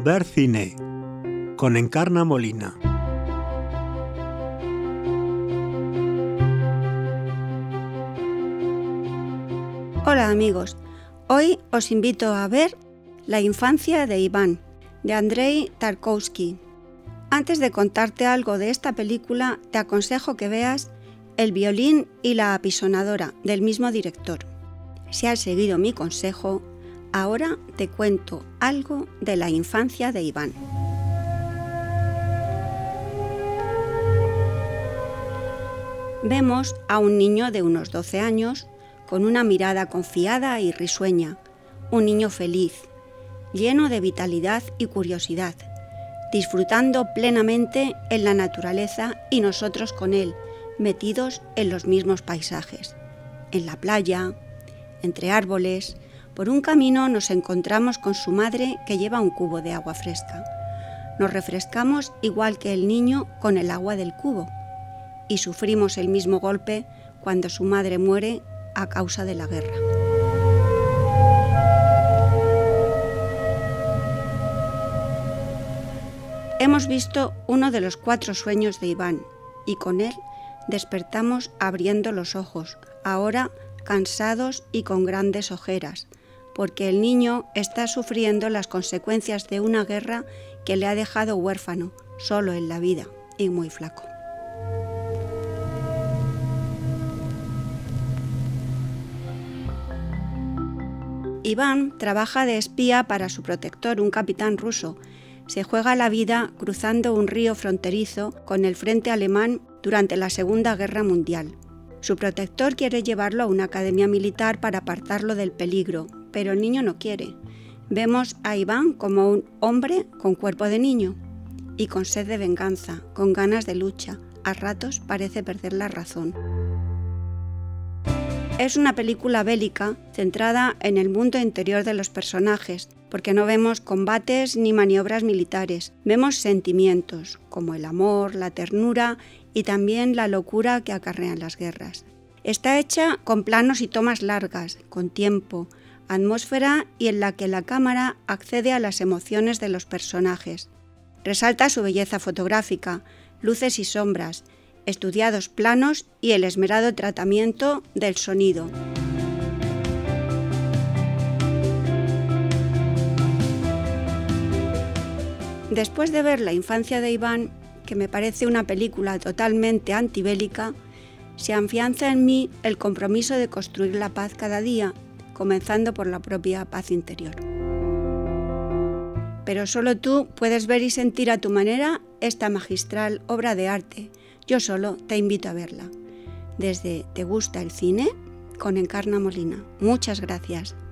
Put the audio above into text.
Ver cine con Encarna Molina. Hola amigos, hoy os invito a ver La infancia de Iván, de Andrei Tarkovsky. Antes de contarte algo de esta película, te aconsejo que veas El violín y la apisonadora, del mismo director. Si has seguido mi consejo, ahora te cuento algo de la infancia de Iván. Vemos a un niño de unos 12 años, con una mirada confiada y risueña, un niño feliz, lleno de vitalidad y curiosidad, disfrutando plenamente en la naturaleza y nosotros con él, metidos en los mismos paisajes. En la playa, entre árboles, por un camino nos encontramos con su madre que lleva un cubo de agua fresca. Nos refrescamos igual que el niño con el agua del cubo y sufrimos el mismo golpe cuando su madre muere a causa de la guerra. Hemos visto uno de los 4 sueños de Iván y con él despertamos abriendo los ojos, ahora cansados y con grandes ojeras, porque el niño está sufriendo las consecuencias de una guerra que le ha dejado huérfano, solo en la vida y muy flaco. Iván trabaja de espía para su protector, un capitán ruso. Se juega la vida cruzando un río fronterizo con el frente alemán durante la Segunda Guerra Mundial. Su protector quiere llevarlo a una academia militar para apartarlo del peligro, pero el niño no quiere. Vemos a Iván como un hombre con cuerpo de niño y con sed de venganza, con ganas de lucha. A ratos parece perder la razón. Es una película bélica centrada en el mundo interior de los personajes, porque no vemos combates ni maniobras militares. Vemos sentimientos, como el amor, la ternura y también la locura que acarrean las guerras. Está hecha con planos y tomas largas, con tiempo, atmósfera y en la que la cámara accede a las emociones de los personajes. Resalta su belleza fotográfica, luces y sombras, estudiados planos y el esmerado tratamiento del sonido. Después de ver La infancia de Iván, que me parece una película totalmente antibélica, se afianza en mí el compromiso de construir la paz cada día, comenzando por la propia paz interior. Pero solo tú puedes ver y sentir a tu manera esta magistral obra de arte. Yo solo te invito a verla. Desde ¿Te gusta el cine? Con Encarna Molina. Muchas gracias.